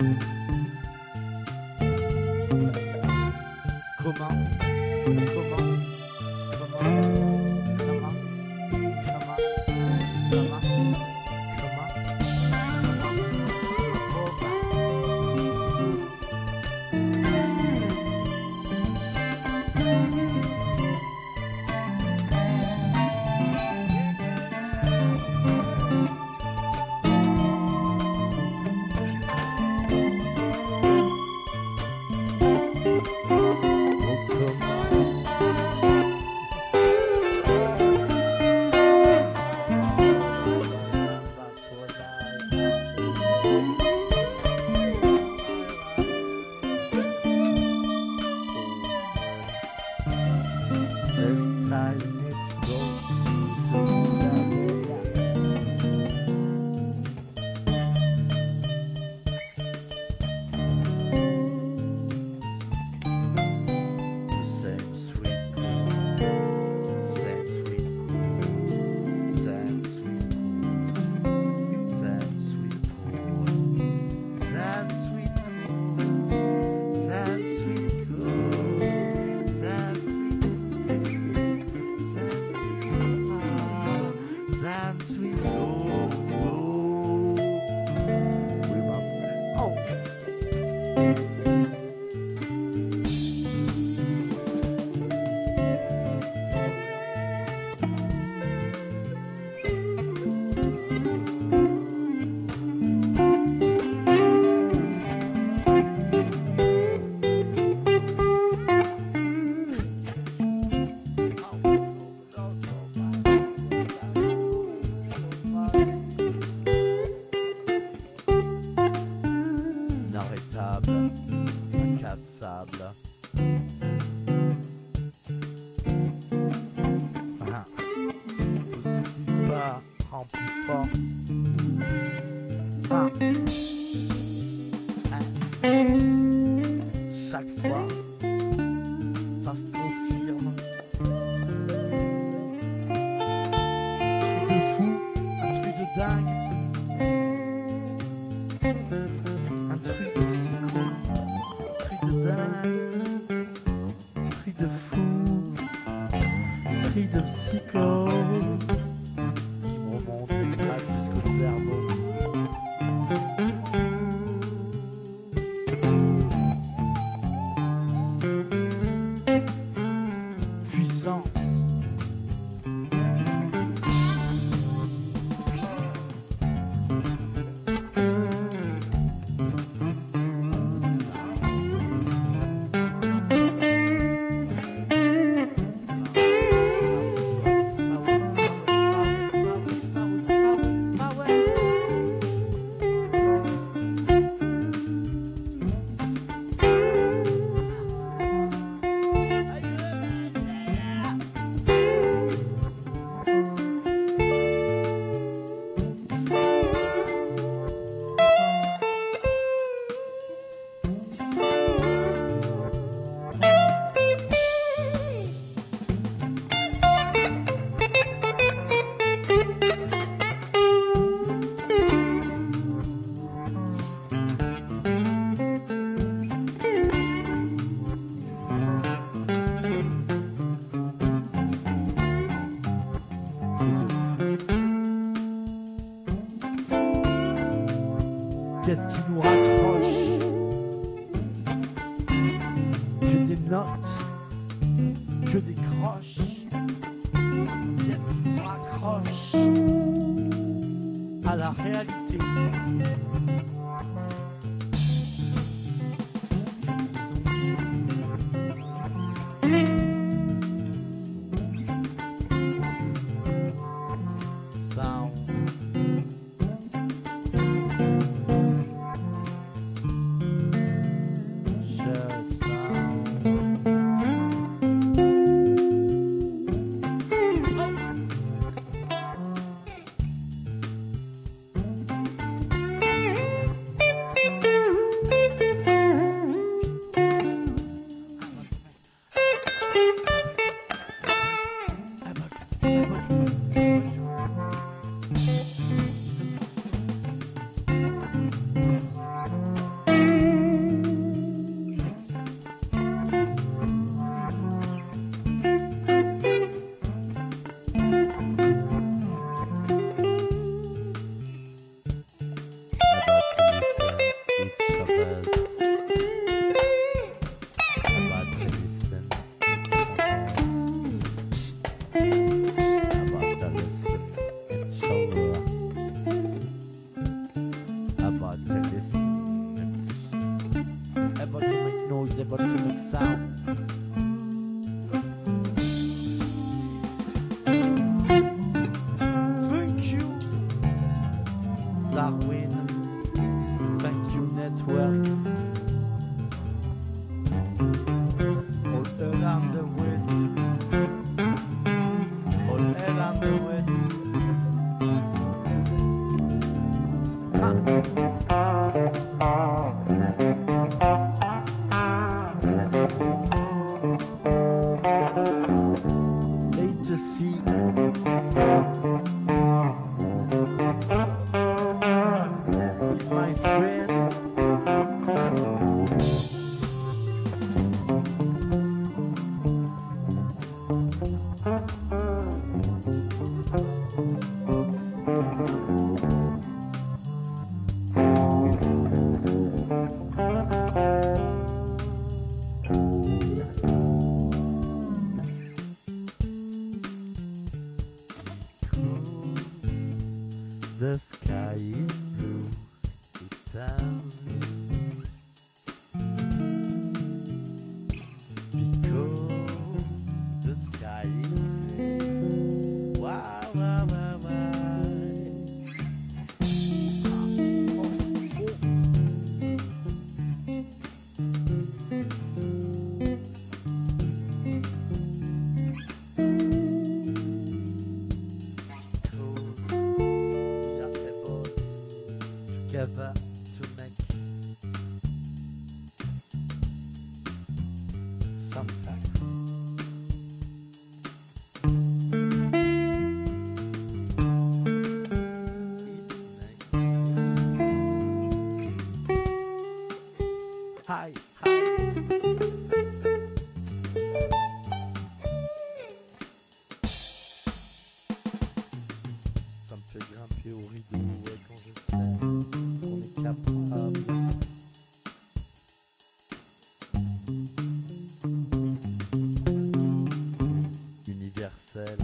Qu'est-ce qui nous raccroche? Que des notes, que des croches. Qu'est-ce qui nous raccroche à la réalité? Darwin. Thank you, network. All around the world. All around the world. Legacy. With my friend. The sky is blue, it turns me because the sky is blue. Why, why, why, why? Together to make something. Hi, hi. Ça me fait grimper au rideau ouais, quand je sais qu'on est capable. Universel.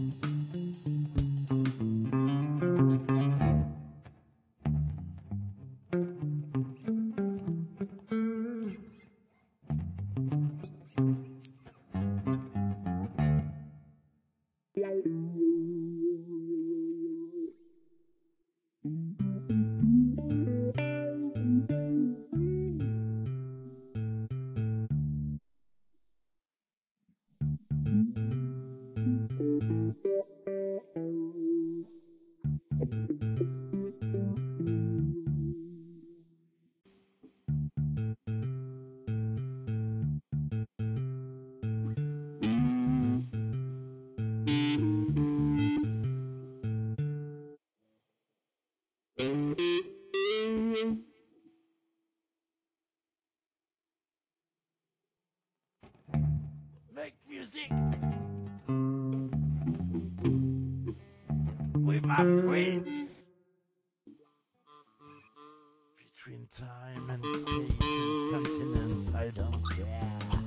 Make music with my friends between time and space and continents. I don't care.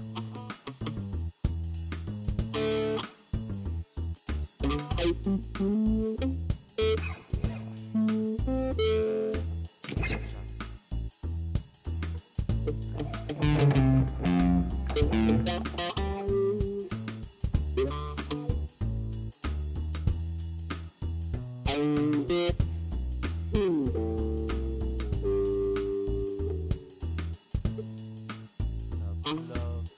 Love,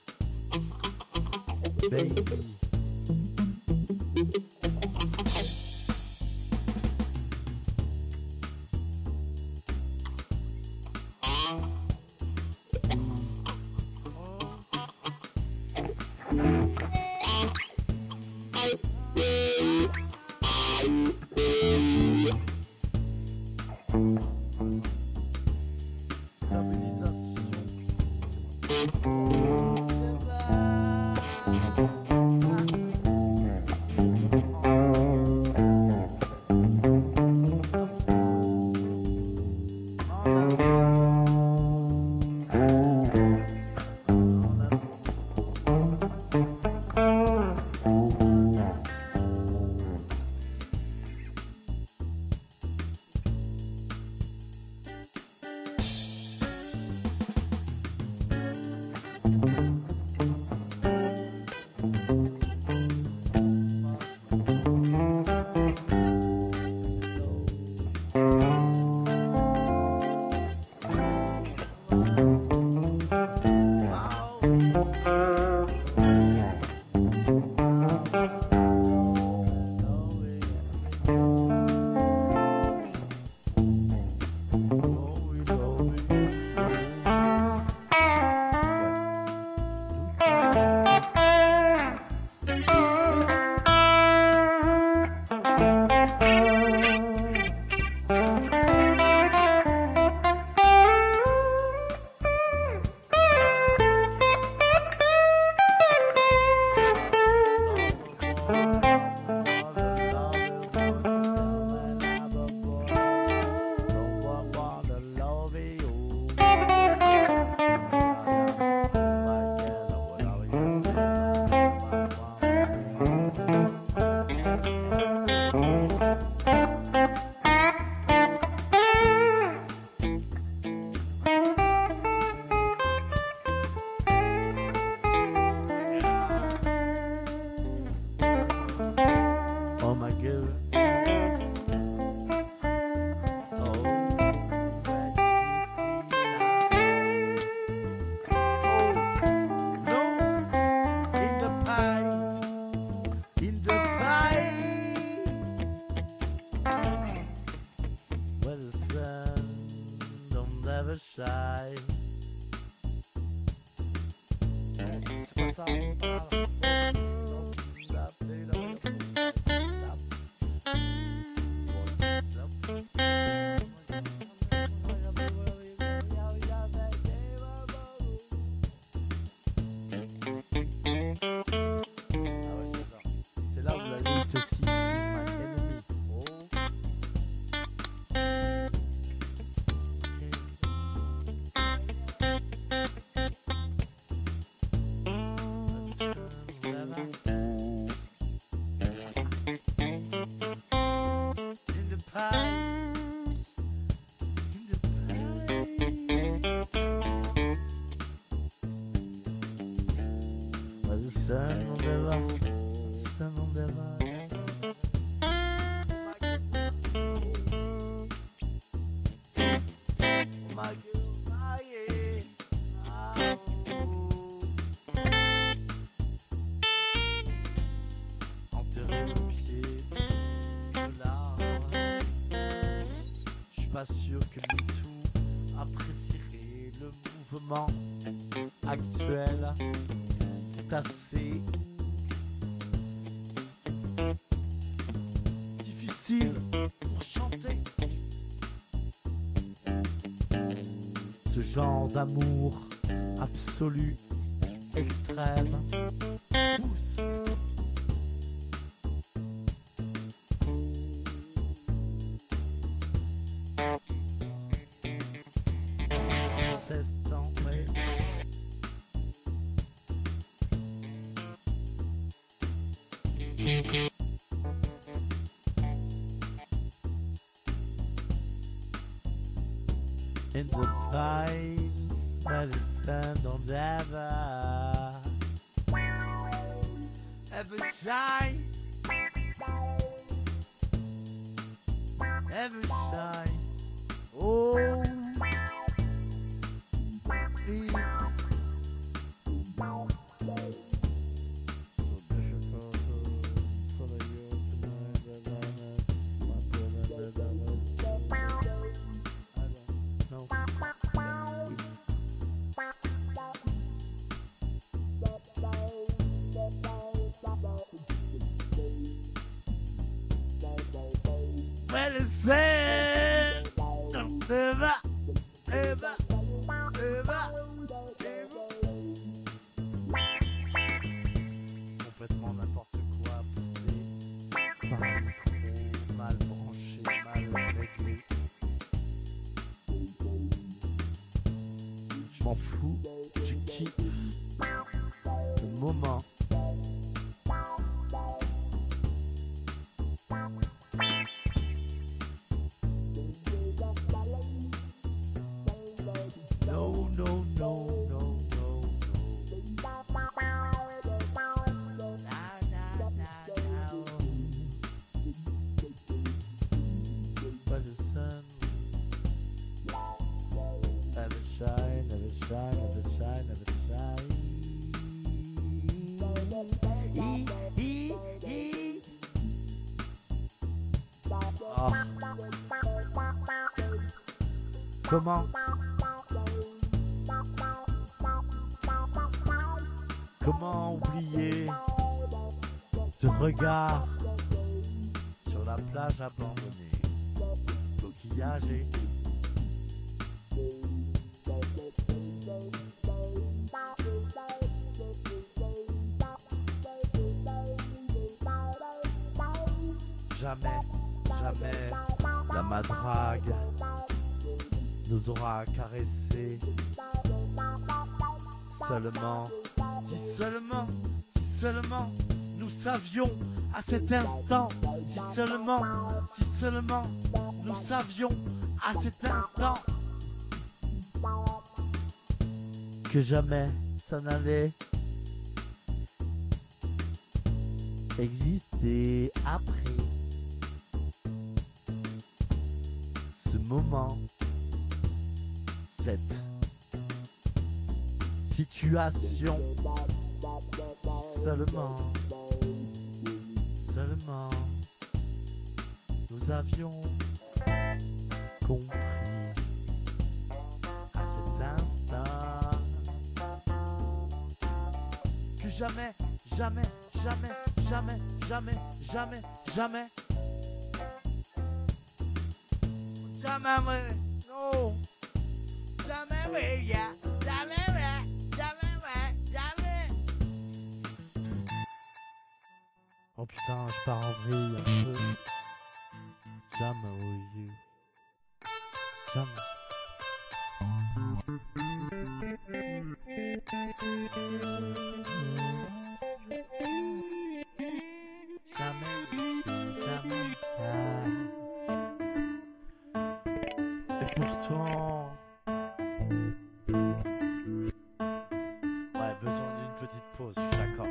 baby. never shy. C'est pas ça, c'est pas grave. C'est là où la lutte aussi is my enemy. In the pie, in the pie. The sun will never, the sun will never. My girl, my yeah. Enterré au pied de l'arbre. Je suis pas sûr que MeToo apprécierait le mouvement actuel. Assez difficile pour chanter ce genre d'amour absolu, extrême, pousse. In the pines where the sun don't ever shine, ever shine. Oh, it's well, it's sad. Ever, ever, ever, ever. Complètement n'importe quoi, poussé par un micro mal branché, mal réglé. Je m'en fous, tu kiffes le moment. No, no, no, no, no, no. Nah, nah, nah, nah. But the sun never shine, never shine, never shine, never shine. Oh. Comment? Comment oublier ce regard sur la plage abandonnée, coquillagée. Jamais, jamais la madrague nous aura caressé. Seulement, si seulement nous savions à cet instant, si seulement nous savions à cet instant que jamais ça n'allait exister après ce moment, cette situation. Seulement nous avions compris. jamais, jamais, jamais, jamais, jamais, jamais, jamais. Jamais, mais non. Jamais, mais yeah. Jamais, mais, jamais, mais, jamais. Oh putain, je pars en vrille un peu. Jamais, oh you. Jamais. Jamais, jamais. Et pourtant, ouais, besoin d'une petite pause, je suis d'accord.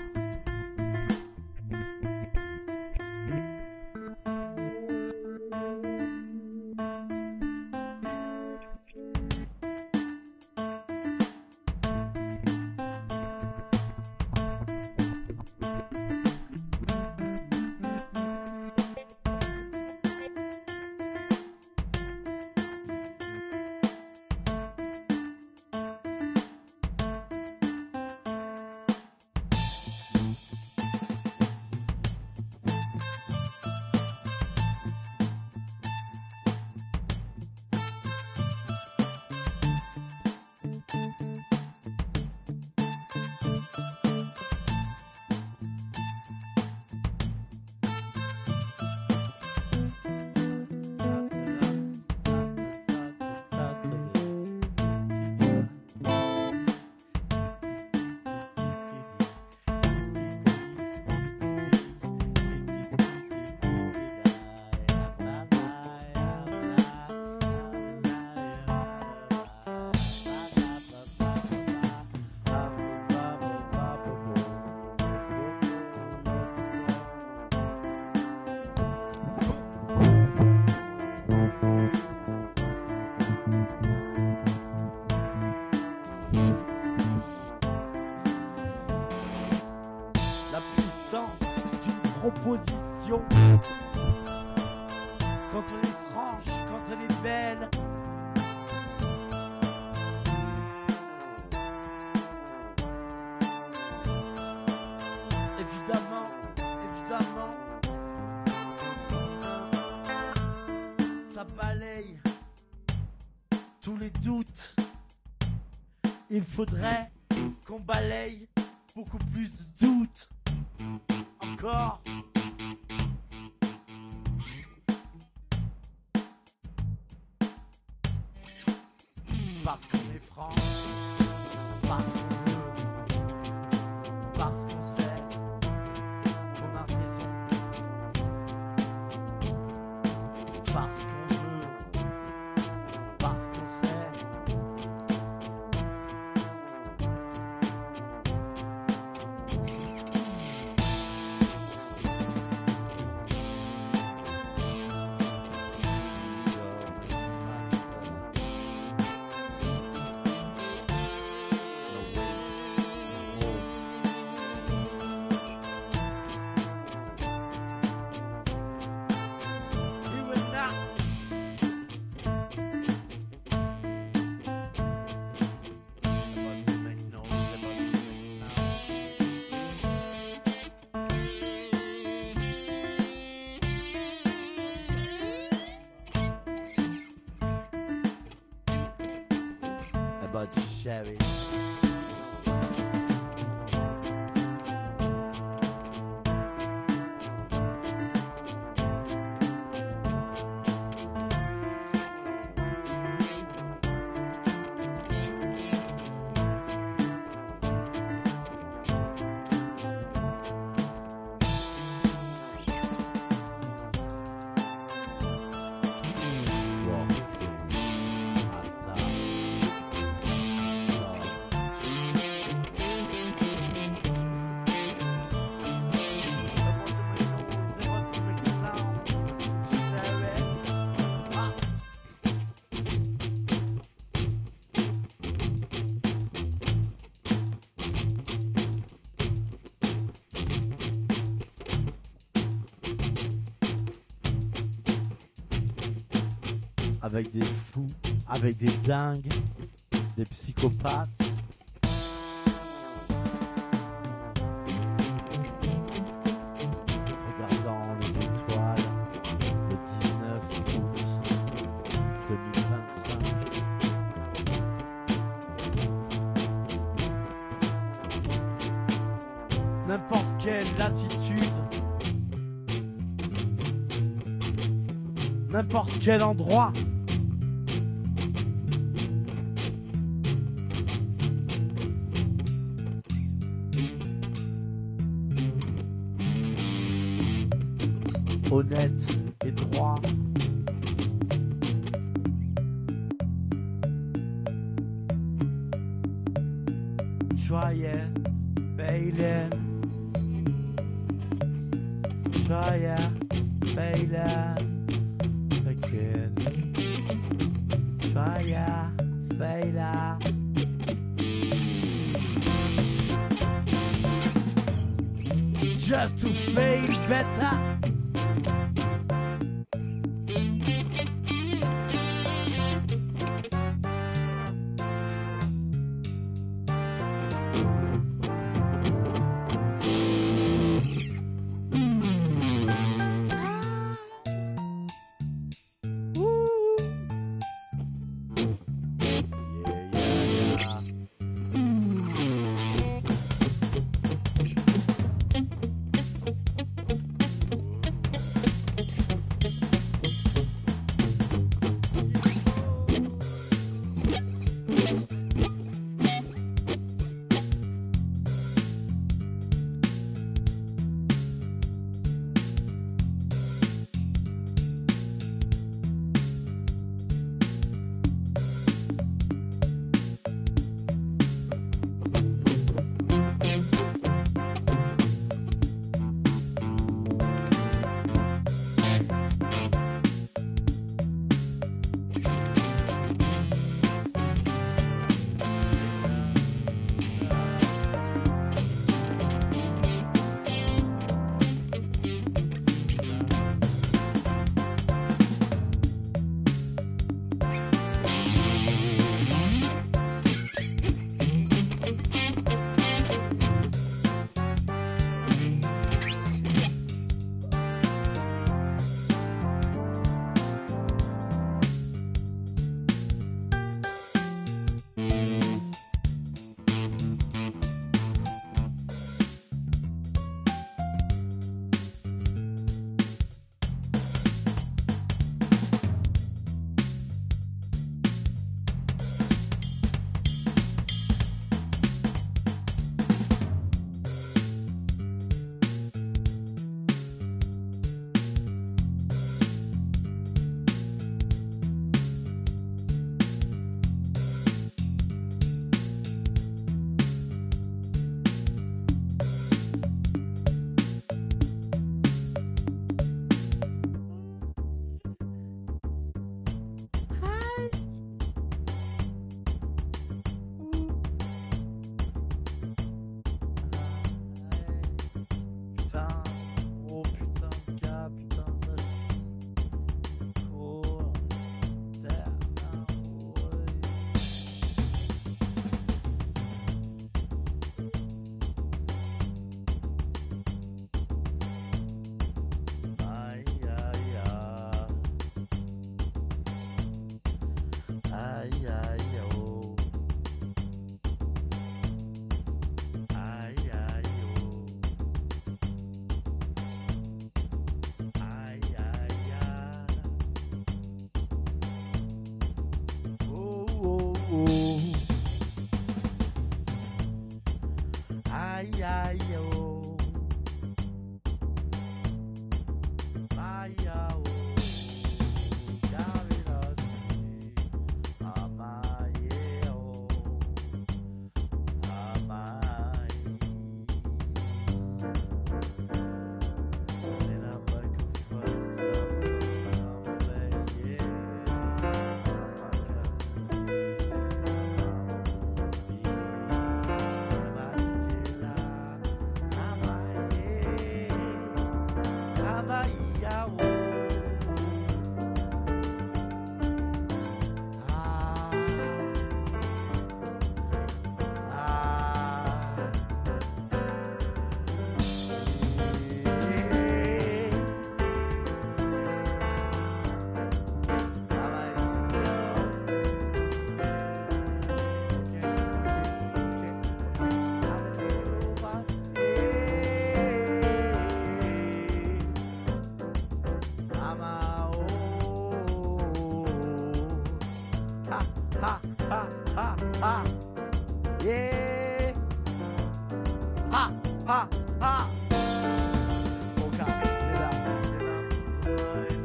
Proposition. Quand on est franche, quand elle est belle. Évidemment, évidemment, ça balaye tous les doutes. Il faudrait qu'on balaye beaucoup plus de doutes. Encore. Parce qu'on est franc, parce qu'on veut, parce qu'on sait qu'on a raison, parce qu'on veut, parce qu'on sait. About to share it. Avec des fous, avec des dingues, des psychopathes. quelle latitude, n'importe quel endroit. Honnête et droit. Trying, failing. Trying, failing. Again. Trying, failing. Just to fail better. Ha, ha, ha, ha. Yeah. Ha, ha, ha. Ok, c'est là, c'est là.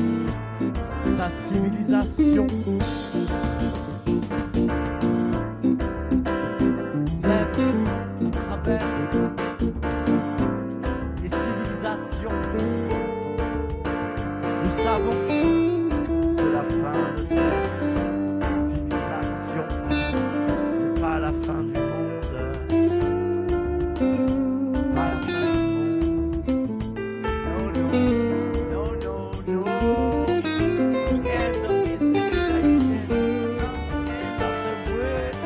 ta civilisation. Même à travers les civilisations, nous savons que la fin de cette civilisation n'est pas la fin du monde, pas la fin du monde. No, no, no, no, no. The end of this civilization, not the end of the world.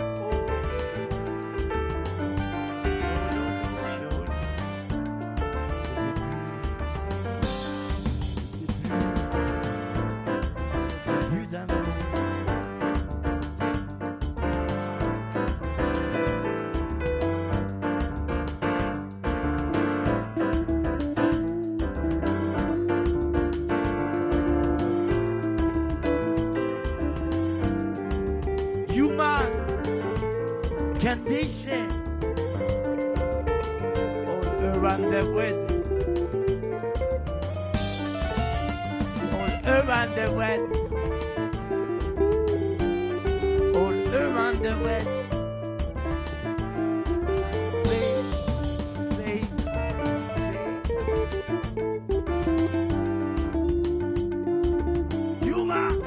Human condition all around the world, all around the world, all around the world. Say, human.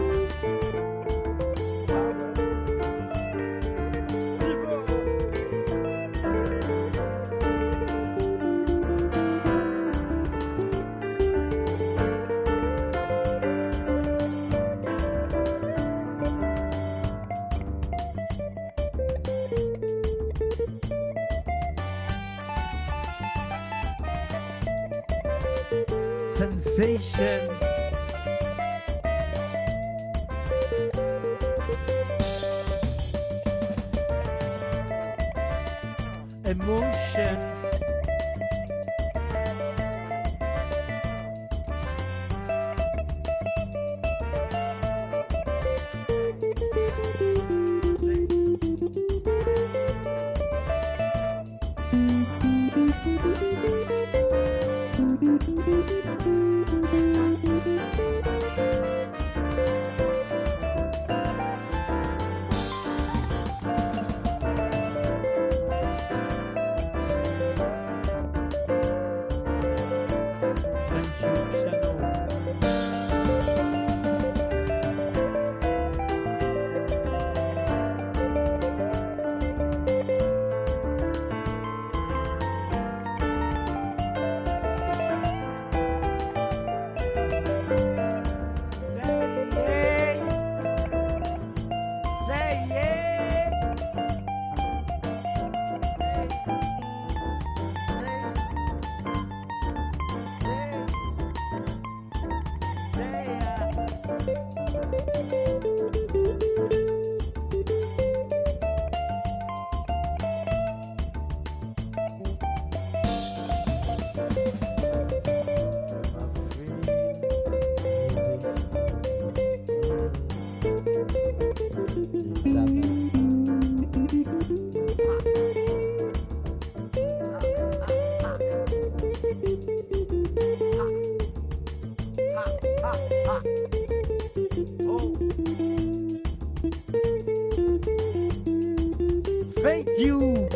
Sensations, emotions, thank you.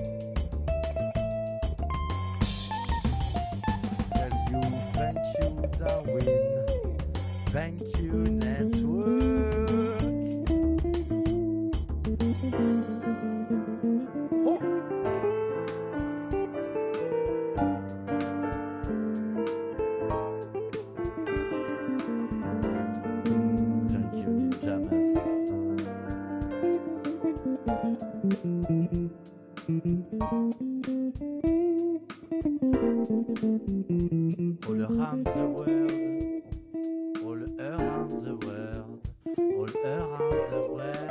Thank you, Darwin. Thank you, network. Oh. Thank you, Ninjamas. All around the world, all around the world, all around the world.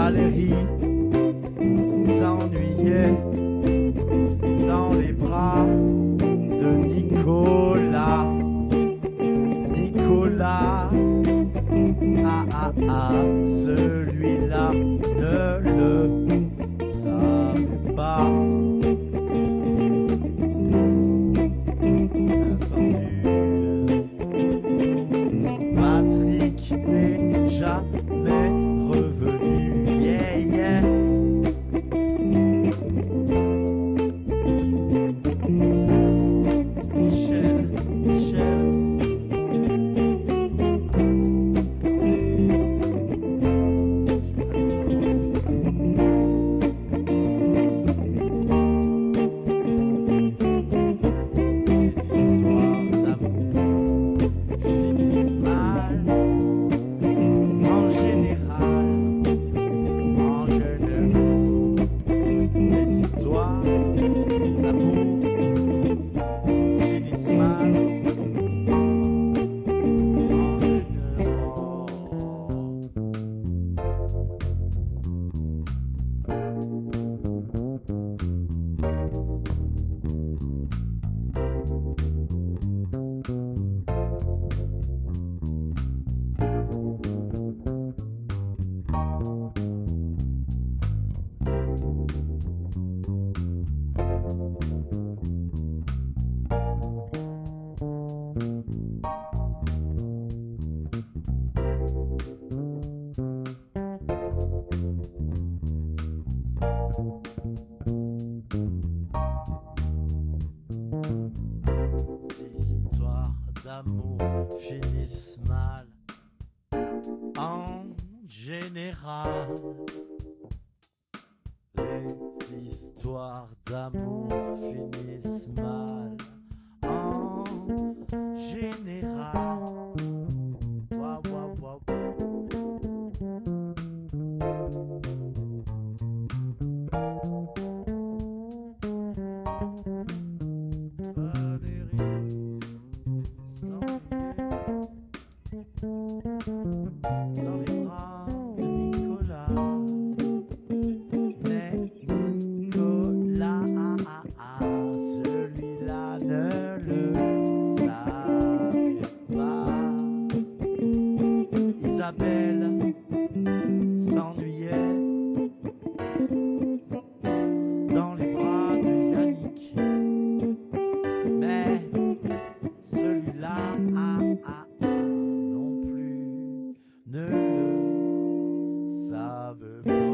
Valérie s'ennuyait dans les bras de Nicolas. Nicolas, celui-là ne le savait pas. Patrick n'est jamais revenu. Yeah, yeah. Michel, Michel. D'amour finissent mal en général. Les histoires d'amour finissent mal en général. Waouh, waouh, waouh. Dans les bras de Nicolas, mais Nicolas, celui-là ne le savait pas. Isabelle s'ennuyait dans les bras de Yannick, mais celui-là ne le savent pas.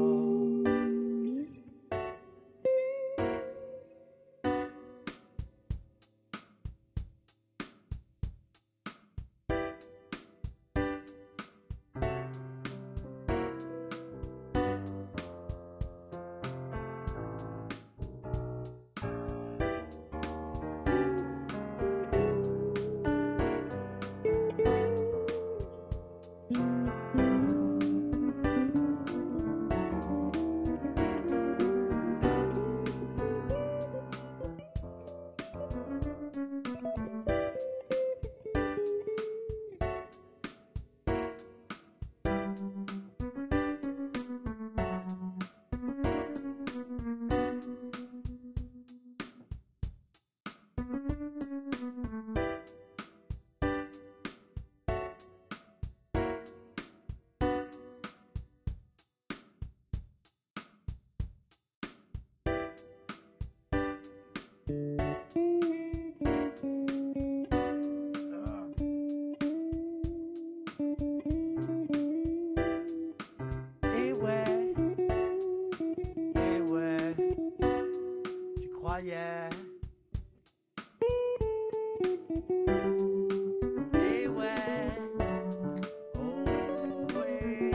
croyais. Et ouais, oh oui.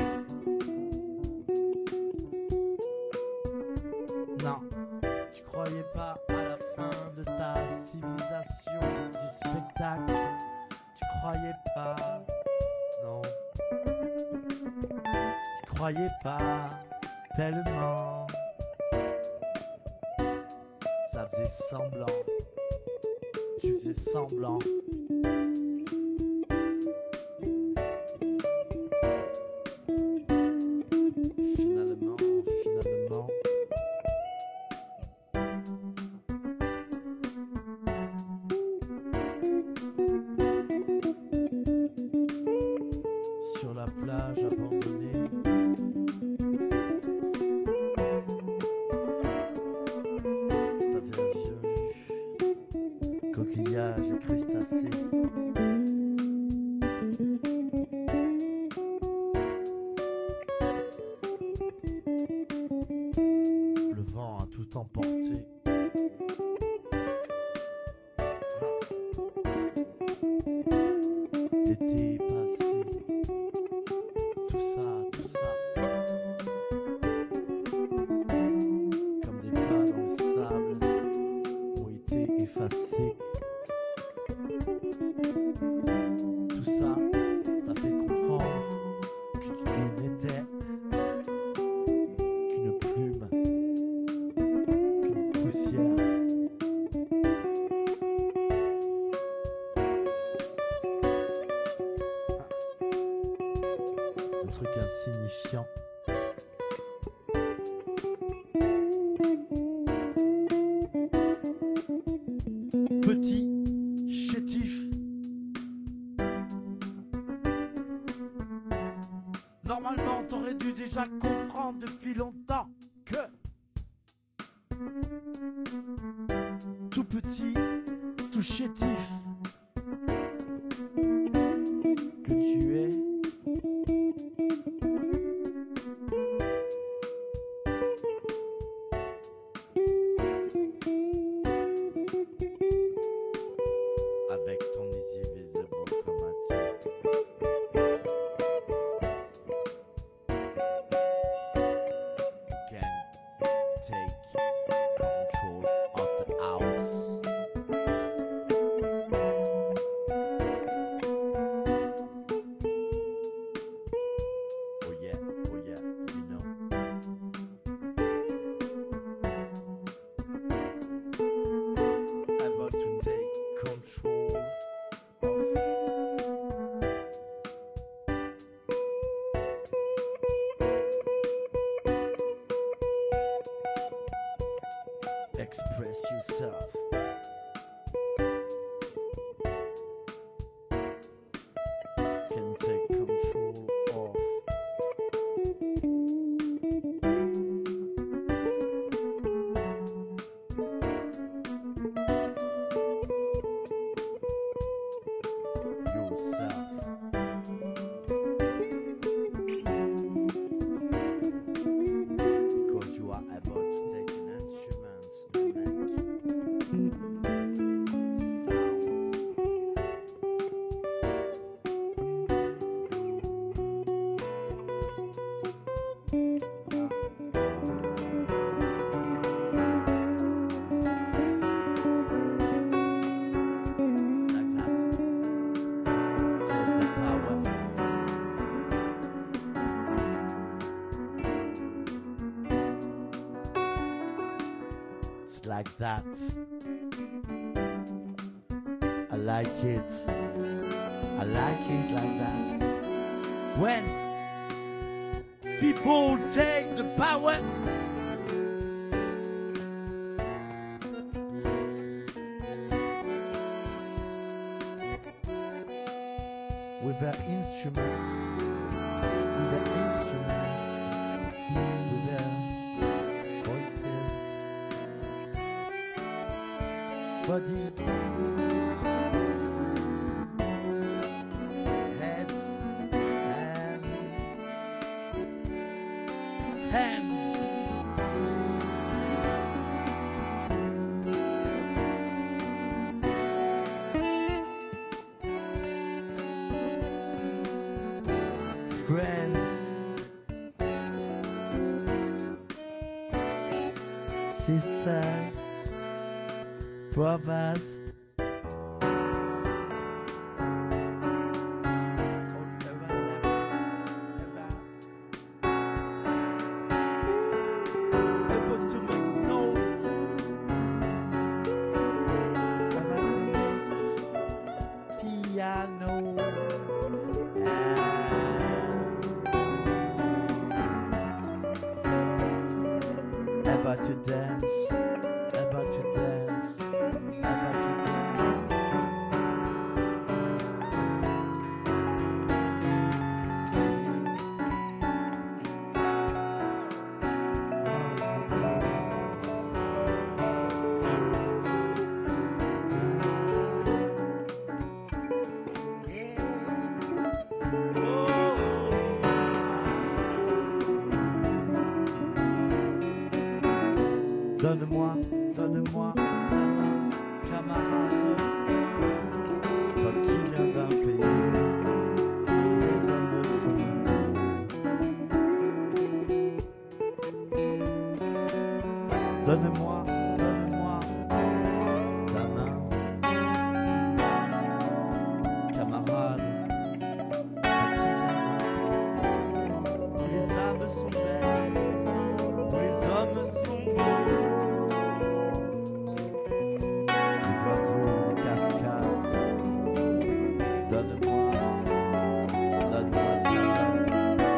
Non, tu croyais pas à la fin de ta civilisation du spectacle. Tu croyais pas, non. Tu croyais pas tellement. Ça faisait semblant. Tu faisais semblant. Finalement J'ai crustacé. Le vent a tout emporté. L'été est passé. Tout ça. Comme des pas dans le sable ont été effacés. Tout ça t'a fait comprendre que tu n'étais qu'une plume, qu'une poussière. Un truc insignifiant. Petit, chétif. Normalement, t'aurais dû déjà comprendre depuis longtemps que tout petit, tout chétif que tu es. Avec ton easy visible chromatique. Can take control of the house. Oh yeah, you know. I'm about to take control of express yourself. Can take control of yourself. Because you are about to take an instrument and make like that. Take the power. It's like that. I like it. I like it like that. When people take the power. With their instruments, with their voices, bodies, heads, and hands. Friends, sisters, brothers, able to make noise, able to make piano. About to dance, about to dance, about to dance. Donne-moi ta main, camarade. Toi qui viens d'un pays où les hommes sont beaux. Donne-moi ta main, camarade. Toi qui viens d'un pays où les âmes sont belles, où les hommes sont beaux. Les oiseaux, les cascades. Donne-moi ta main, camarade.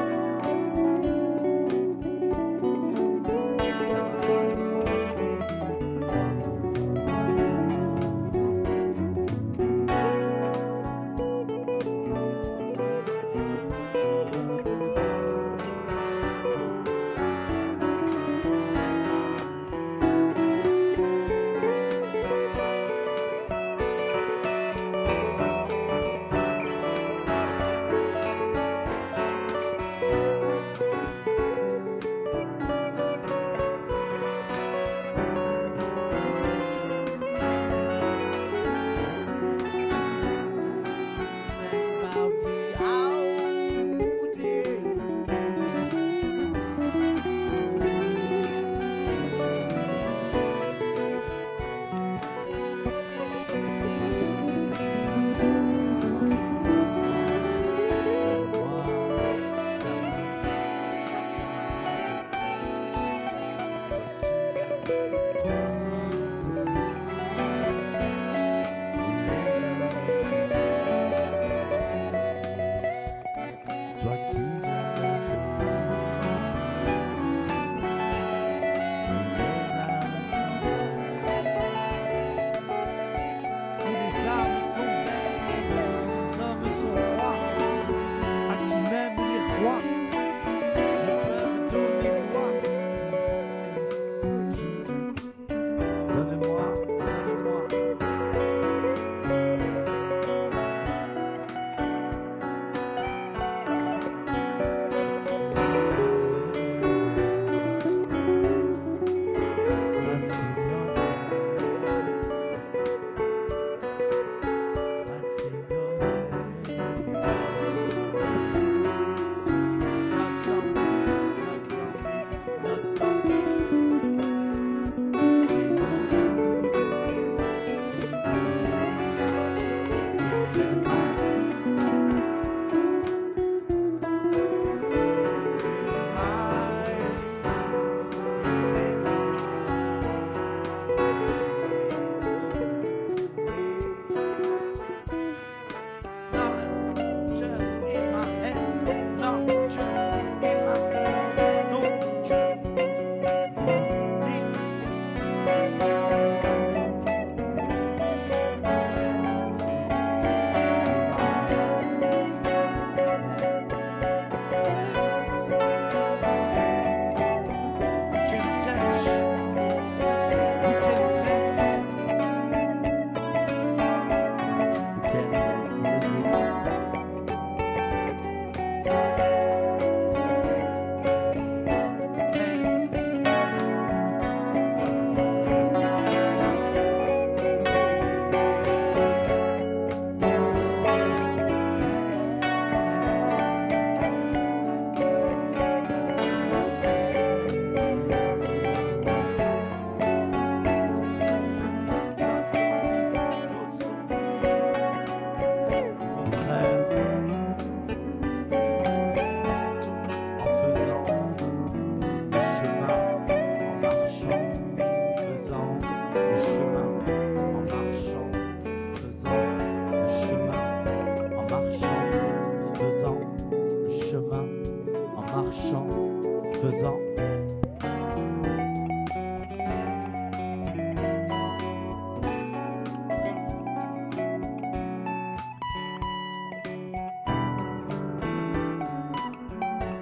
faisant.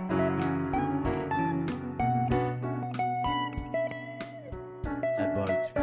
Un bol,